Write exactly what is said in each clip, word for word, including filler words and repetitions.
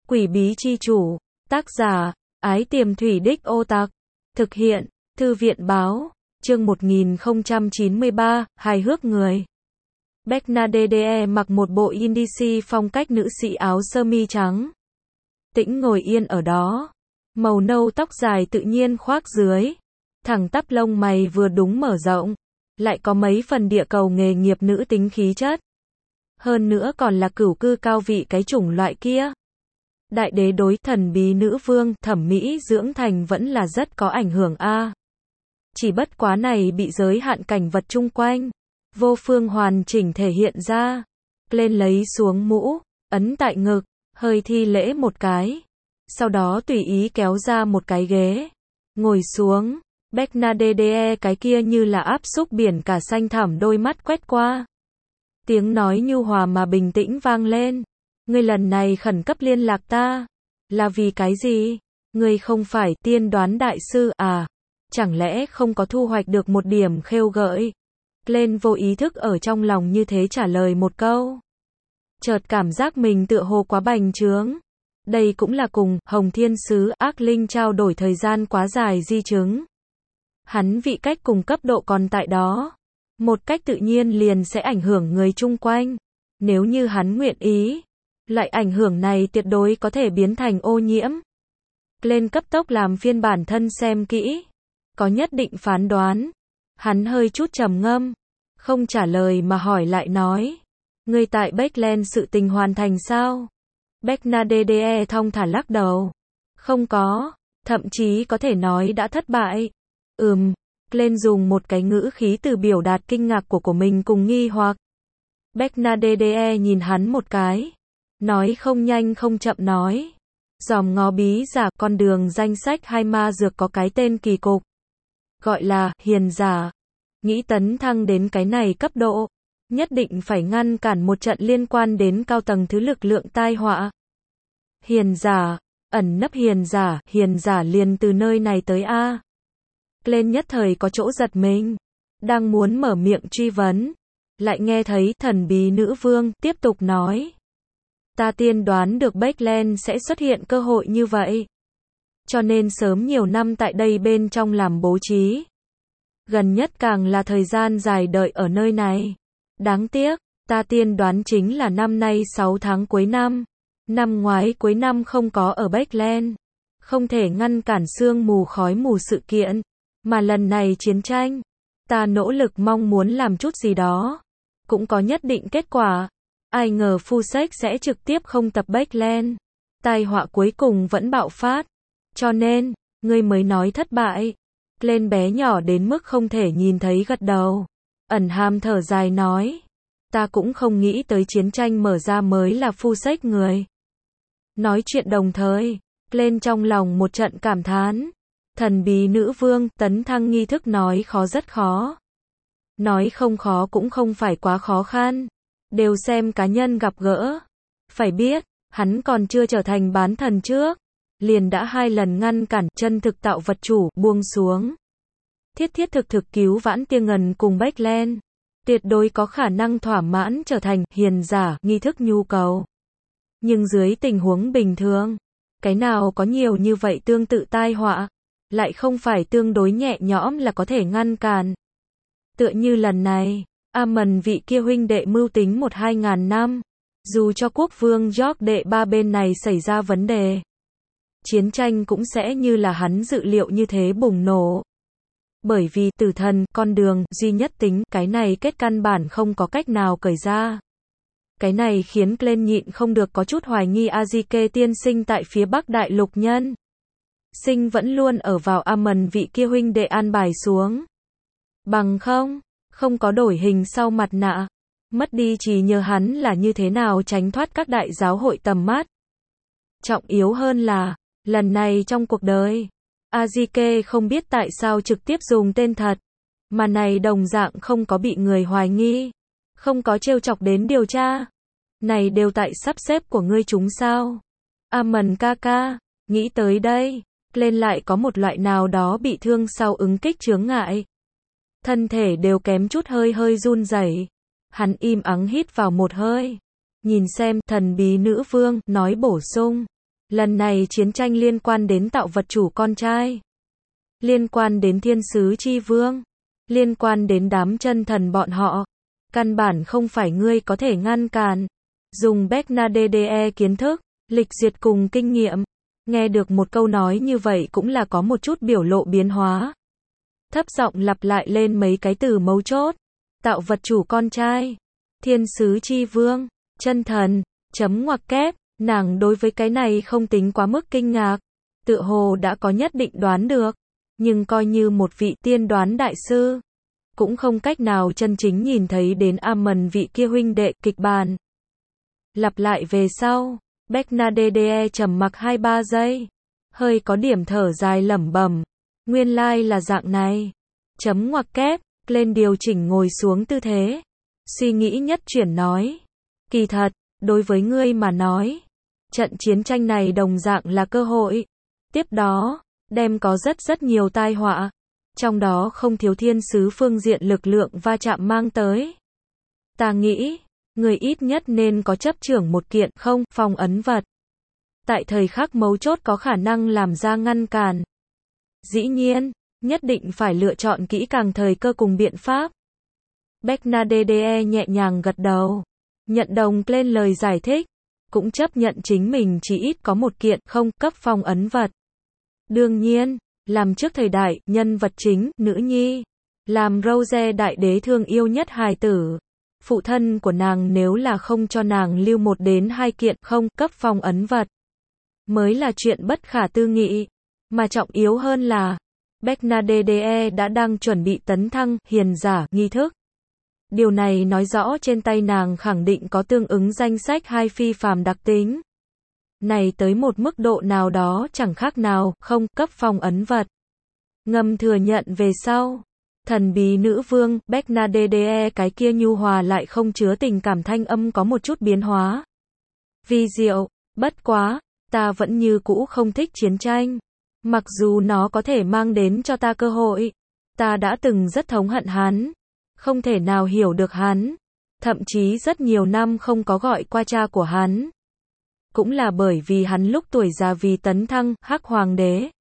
Quỷ bí chi chủ. Tác giả, Ái Tiềm Thủy Đích Ô Tạc. Thực hiện, Thư viện báo. Chương một nghìn không trăm chín mươi ba, hài hước người. Bernadette mặc một bộ indie phong cách nữ sĩ áo sơ mi trắng. Tĩnh ngồi yên ở đó. Màu nâu tóc dài tự nhiên khoác dưới. Thẳng tắp lông mày vừa đúng mở rộng. Lại có mấy phần địa cầu nghề nghiệp nữ tính khí chất. Hơn nữa còn là cửu cư cao vị cái chủng loại kia. Đại đế đối thần bí nữ vương, thẩm mỹ dưỡng thành vẫn là rất có ảnh hưởng a. Chỉ bất quá này bị giới hạn cảnh vật chung quanh. Vô phương hoàn chỉnh thể hiện ra. Lên lấy xuống mũ, ấn tại ngực, hơi thi lễ một cái. Sau đó tùy ý kéo ra một cái ghế. Ngồi xuống. Bernadette cái kia như là áp xúc biển cả xanh thẳm đôi mắt quét qua. Tiếng nói nhu hòa mà bình tĩnh vang lên. Ngươi lần này khẩn cấp liên lạc ta. Là vì cái gì? Ngươi không phải tiên đoán đại sư à? Chẳng lẽ không có thu hoạch được một điểm khêu gợi? Lên vô ý thức ở trong lòng như thế trả lời một câu. Chợt cảm giác mình tựa hồ quá bành trướng. Đây cũng là cùng Hồng Thiên Sứ ác linh trao đổi thời gian quá dài di chứng. Hắn vị cách cùng cấp độ còn tại đó. Một cách tự nhiên liền sẽ ảnh hưởng người chung quanh. Nếu như hắn nguyện ý, loại ảnh hưởng này tuyệt đối có thể biến thành ô nhiễm. Lên cấp tốc làm phiên bản thân xem kỹ. Có nhất định phán đoán. Hắn hơi chút trầm ngâm. Không trả lời mà hỏi lại nói. Ngươi tại Backland sự tình hoàn thành sao? Bernadette thong thả lắc đầu. Không có. Thậm chí có thể nói đã thất bại. Ừm. Lên dùng một cái ngữ khí từ biểu đạt kinh ngạc của của mình cùng nghi hoặc. Bernadette nhìn hắn một cái. Nói không nhanh không chậm nói. Dòm ngó bí giả con đường danh sách hai ma dược có cái tên kỳ cục. Gọi là hiền giả. Nghĩ tấn thăng đến cái này cấp độ. Nhất định phải ngăn cản một trận liên quan đến cao tầng thứ lực lượng tai họa. Hiền giả. Ẩn nấp hiền giả. Hiền giả liền từ nơi này tới A. Lên nhất thời có chỗ giật mình. Đang muốn mở miệng truy vấn. Lại nghe thấy thần bí nữ vương tiếp tục nói. Ta tiên đoán được Backland sẽ xuất hiện cơ hội như vậy. Cho nên sớm nhiều năm tại đây bên trong làm bố trí. Gần nhất càng là thời gian dài đợi ở nơi này. Đáng tiếc, ta tiên đoán chính là năm nay sáu tháng cuối năm. Năm ngoái cuối năm không có ở Backland. Không thể ngăn cản sương mù khói mù sự kiện. Mà lần này chiến tranh. Ta nỗ lực mong muốn làm chút gì đó. Cũng có nhất định kết quả. Ai ngờ Fusek sẽ trực tiếp không tập Backland. Tai họa cuối cùng vẫn bạo phát. Cho nên, ngươi mới nói thất bại. Lên bé nhỏ đến mức không thể nhìn thấy gật đầu. Ẩn hàm thở dài nói. Ta cũng không nghĩ tới chiến tranh mở ra mới là Fusek người. Nói chuyện đồng thời, lên trong lòng một trận cảm thán. Thần bí nữ vương, tấn thăng nghi thức nói khó rất khó. Nói không khó cũng không phải quá khó khăn. Đều xem cá nhân gặp gỡ. Phải biết, hắn còn chưa trở thành bán thần trước. Liền đã hai lần ngăn cản chân thực tạo vật chủ buông xuống. Thiết thiết thực thực cứu vãn Tia Ngần cùng Backland. Tuyệt đối có khả năng thỏa mãn trở thành hiền giả nghi thức nhu cầu. Nhưng dưới tình huống bình thường, cái nào có nhiều như vậy tương tự tai họa, lại không phải tương đối nhẹ nhõm là có thể ngăn cản. Tựa như lần này, Amon vị kia huynh đệ mưu tính một hai ngàn năm, dù cho quốc vương George đệ ba bên này xảy ra vấn đề, chiến tranh cũng sẽ như là hắn dự liệu như thế bùng nổ. Bởi vì tử thần, con đường, duy nhất tính, cái này kết căn bản không có cách nào cởi ra. Cái này khiến Glenn nhịn không được có chút hoài nghi Azike tiên sinh tại phía Bắc Đại Lục nhân. Sinh vẫn luôn ở vào Amon vị kia huynh đệ an bài xuống. Bằng không, không có đổi hình sau mặt nạ. Mất đi chỉ nhờ hắn là như thế nào tránh thoát các đại giáo hội tầm mắt. Trọng yếu hơn là, lần này trong cuộc đời, Azike không biết tại sao trực tiếp dùng tên thật. Mà này đồng dạng không có bị người hoài nghi. Không có trêu chọc đến điều tra. Này đều tại sắp xếp của ngươi chúng sao. Amon ca ca, nghĩ tới đây, lên lại có một loại nào đó bị thương sau ứng kích chướng ngại. Thân thể đều kém chút hơi hơi run rẩy. Hắn im ắng hít vào một hơi. Nhìn xem, thần bí nữ vương, nói bổ sung. Lần này chiến tranh liên quan đến tạo vật chủ con trai, liên quan đến thiên sứ chi vương, liên quan đến đám chân thần bọn họ. Căn bản không phải ngươi có thể ngăn cản. Dùng Bernadette kiến thức, lịch duyệt cùng kinh nghiệm, nghe được một câu nói như vậy cũng là có một chút biểu lộ biến hóa. Thấp giọng lặp lại lên mấy cái từ mấu chốt. Tạo vật chủ con trai, thiên sứ chi vương, chân thần, chấm ngoặc kép, nàng đối với cái này không tính quá mức kinh ngạc, tựa hồ đã có nhất định đoán được, nhưng coi như một vị tiên đoán đại sư, cũng không cách nào chân chính nhìn thấy đến Amon vị kia huynh đệ kịch bản. Lặp lại về sau, Bernadette trầm mặc hai ba giây, hơi có điểm thở dài lẩm bẩm, nguyên lai like là dạng này. Chấm ngoặc kép, lên điều chỉnh ngồi xuống tư thế, suy nghĩ nhất chuyển nói, kỳ thật, đối với ngươi mà nói, trận chiến tranh này đồng dạng là cơ hội. Tiếp đó, đem có rất rất nhiều tai họa, trong đó không thiếu thiên sứ phương diện lực lượng va chạm mang tới. Ta nghĩ, người ít nhất nên có chấp trưởng một kiện không phong ấn vật. Tại thời khắc mấu chốt có khả năng làm ra ngăn cản. Dĩ nhiên, nhất định phải lựa chọn kỹ càng thời cơ cùng biện pháp. Bernadette nhẹ nhàng gật đầu, nhận đồng lên lời giải thích, cũng chấp nhận chính mình chỉ ít có một kiện không cấp phong ấn vật. Đương nhiên, làm trước thời đại, nhân vật chính, nữ nhi, làm Rose đại đế thương yêu nhất hài tử. Phụ thân của nàng nếu là không cho nàng lưu một đến hai kiện không cấp phong ấn vật, mới là chuyện bất khả tư nghị. Mà trọng yếu hơn là, Bernadette đã đang chuẩn bị tấn thăng hiền giả nghi thức. Điều này nói rõ trên tay nàng khẳng định có tương ứng danh sách hai phi phàm đặc tính. Này tới một mức độ nào đó chẳng khác nào không cấp phong ấn vật. Ngầm thừa nhận về sau, thần bí nữ vương Bernadette cái kia nhu hòa lại không chứa tình cảm thanh âm có một chút biến hóa. Vi diệu, bất quá, ta vẫn như cũ không thích chiến tranh. Mặc dù nó có thể mang đến cho ta cơ hội, ta đã từng rất thống hận hắn, không thể nào hiểu được hắn, thậm chí rất nhiều năm không có gọi qua cha của hắn. Cũng là bởi vì hắn lúc tuổi già vì tấn thăng Hắc Hoàng đế,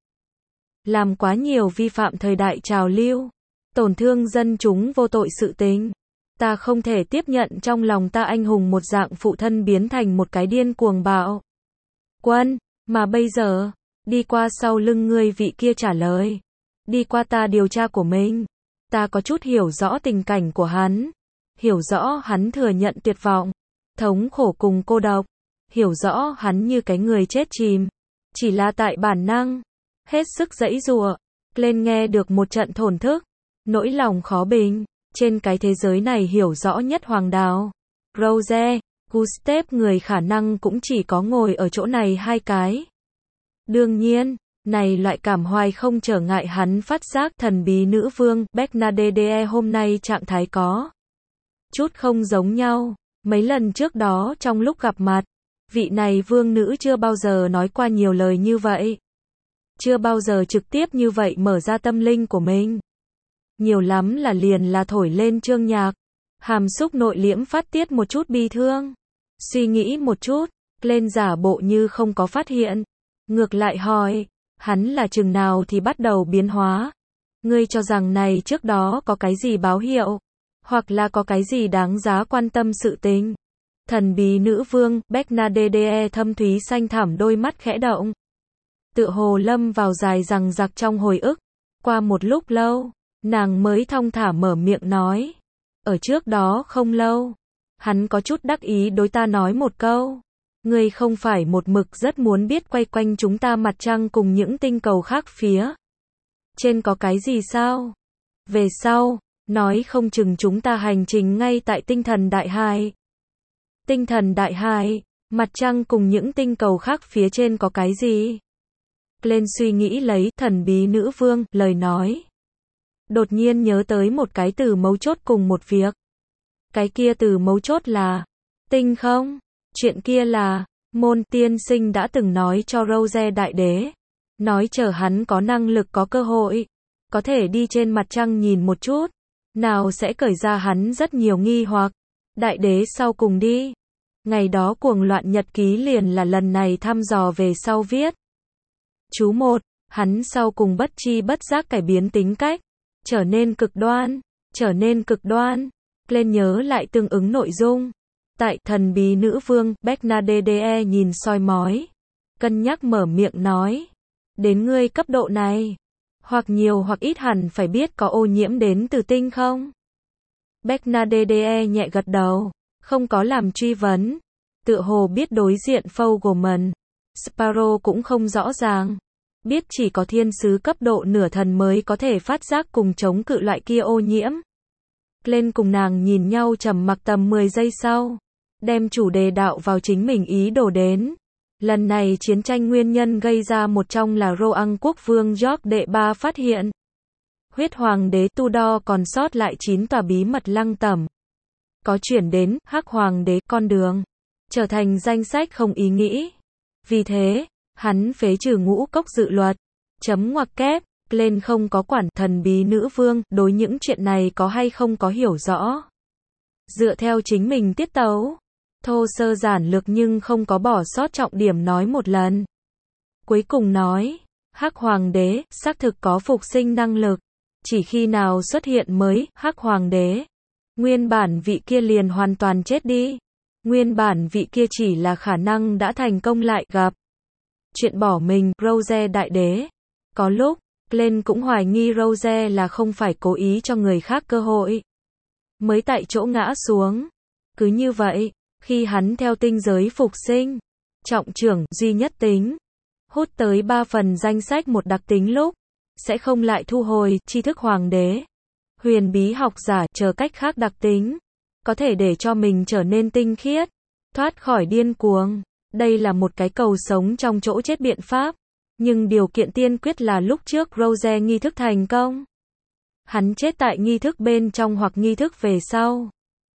làm quá nhiều vi phạm thời đại trào lưu, tổn thương dân chúng vô tội sự tình. Ta không thể tiếp nhận trong lòng ta anh hùng một dạng phụ thân biến thành một cái điên cuồng bạo quân, mà bây giờ, đi qua sau lưng ngươi vị kia trả lời, đi qua ta điều tra của mình, ta có chút hiểu rõ tình cảnh của hắn, hiểu rõ hắn thừa nhận tuyệt vọng, thống khổ cùng cô độc, hiểu rõ hắn như cái người chết chìm, chỉ là tại bản năng, hết sức giãy giụa, lên nghe được một trận thổn thức, nỗi lòng khó bình, trên cái thế giới này hiểu rõ nhất Hoàng Đào, Rose, Gustave người khả năng cũng chỉ có ngồi ở chỗ này hai cái. Đương nhiên, này loại cảm hoài không trở ngại hắn phát giác thần bí nữ vương Bernadette hôm nay trạng thái có chút không giống nhau. Mấy lần trước đó trong lúc gặp mặt, vị này vương nữ chưa bao giờ nói qua nhiều lời như vậy. Chưa bao giờ trực tiếp như vậy mở ra tâm linh của mình. Nhiều lắm là liền là thổi lên chương nhạc, hàm xúc nội liễm phát tiết một chút bi thương. Suy nghĩ một chút, lên giả bộ như không có phát hiện. Ngược lại hỏi, hắn là chừng nào thì bắt đầu biến hóa. Ngươi cho rằng này trước đó có cái gì báo hiệu, hoặc là có cái gì đáng giá quan tâm sự tình. Thần bí nữ vương Bernadette thâm thúy xanh thẳm đôi mắt khẽ động. Tựa hồ lâm vào dài rằng giặc trong hồi ức. Qua một lúc lâu, nàng mới thong thả mở miệng nói. Ở trước đó không lâu, hắn có chút đắc ý đối ta nói một câu. Ngươi không phải một mực rất muốn biết quay quanh chúng ta mặt trăng cùng những tinh cầu khác phía trên có cái gì sao? Về sau, nói không chừng chúng ta hành trình ngay tại tinh thần đại hải. Tinh thần đại hải, mặt trăng cùng những tinh cầu khác phía trên có cái gì? Lên suy nghĩ lấy thần bí nữ vương lời nói. Đột nhiên nhớ tới một cái từ mấu chốt cùng một việc. Cái kia từ mấu chốt là tinh không? Chuyện kia là, môn tiên sinh đã từng nói cho Rose đại đế. Nói chờ hắn có năng lực có cơ hội, có thể đi trên mặt trăng nhìn một chút. Nào sẽ cởi ra hắn rất nhiều nghi hoặc. Đại đế sau cùng đi. Ngày đó cuồng loạn nhật ký liền là lần này thăm dò về sau viết. Chú một, hắn sau cùng bất chi bất giác cải biến tính cách, trở nên cực đoan, trở nên cực đoan. Lên nhớ lại tương ứng nội dung. Tại thần bí nữ vương, Bernadette nhìn soi mói, cân nhắc mở miệng nói. Đến ngươi cấp độ này, hoặc nhiều hoặc ít hẳn phải biết có ô nhiễm đến từ tinh không? Bernadette nhẹ gật đầu, không có làm truy vấn. Tựa hồ biết đối diện Fogelman, Sparrow cũng không rõ ràng. Biết chỉ có thiên sứ cấp độ nửa thần mới có thể phát giác cùng chống cự loại kia ô nhiễm. Lên cùng nàng nhìn nhau trầm mặc tầm mười giây sau, đem chủ đề đạo vào chính mình ý đồ đến. Lần này chiến tranh nguyên nhân gây ra một trong là Rohan quốc vương George đệ ba phát hiện. Huyết hoàng đế Tudor còn sót lại chín tòa bí mật lăng tẩm. Có chuyển đến Hắc hoàng đế con đường, trở thành danh sách không ý nghĩ. Vì thế, hắn phế trừ ngũ cốc dự luật. Chấm ngoặc kép, lên không có quản thần bí nữ vương, đối những chuyện này có hay không có hiểu rõ. Dựa theo chính mình tiết tấu. Thô sơ giản lược nhưng không có bỏ sót trọng điểm nói một lần. Cuối cùng nói, Hắc hoàng đế, xác thực có phục sinh năng lực. Chỉ khi nào xuất hiện mới, Hắc hoàng đế, nguyên bản vị kia liền hoàn toàn chết đi. Nguyên bản vị kia chỉ là khả năng đã thành công lại gặp. Chuyện bỏ mình, Rose đại đế. Có lúc, Glenn cũng hoài nghi Rose là không phải cố ý cho người khác cơ hội. Mới tại chỗ ngã xuống. Cứ như vậy, khi hắn theo tinh giới phục sinh, trọng trưởng, duy nhất tính, hút tới ba phần danh sách một đặc tính lúc, sẽ không lại thu hồi, tri thức hoàng đế, huyền bí học giả, chờ cách khác đặc tính, có thể để cho mình trở nên tinh khiết, thoát khỏi điên cuồng. Đây là một cái cầu sống trong chỗ chết biện pháp, nhưng điều kiện tiên quyết là lúc trước Rose nghi thức thành công. Hắn chết tại nghi thức bên trong hoặc nghi thức về sau,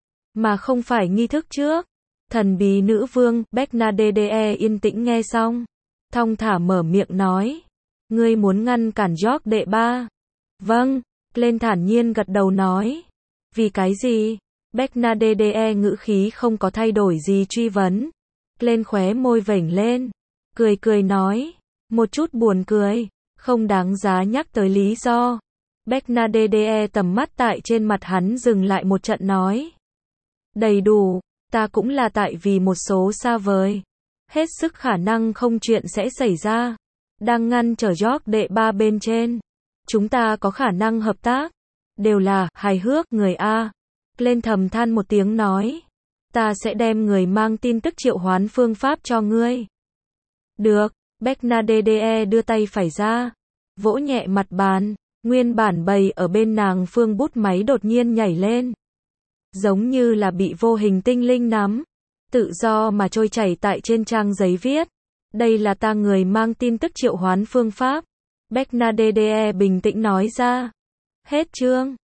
mà không phải nghi thức trước. Thần bí nữ vương, Bernadette yên tĩnh nghe xong, thong thả mở miệng nói. Ngươi muốn ngăn cản George đệ ba? Vâng, lên thản nhiên gật đầu nói. Vì cái gì? Bernadette ngữ khí không có thay đổi gì truy vấn. Lên khóe môi vểnh lên, cười cười nói. Một chút buồn cười, không đáng giá nhắc tới lý do. Bernadette tầm mắt tại trên mặt hắn dừng lại một trận nói. Đầy đủ. Ta cũng là tại vì một số xa vời, hết sức khả năng không chuyện sẽ xảy ra, đang ngăn trở George đệ ba bên trên. Chúng ta có khả năng hợp tác. Đều là hài hước người A. Lên thầm than một tiếng nói. Ta sẽ đem người mang tin tức triệu hoán phương pháp cho ngươi. Được. Bernadette đưa tay phải ra, vỗ nhẹ mặt bàn. Nguyên bản bày ở bên nàng phương bút máy đột nhiên nhảy lên, giống như là bị vô hình tinh linh nắm, tự do mà trôi chảy tại trên trang giấy viết. Đây là ta người mang tin tức triệu hoán phương pháp. Bernadette bình tĩnh nói ra. Hết chương.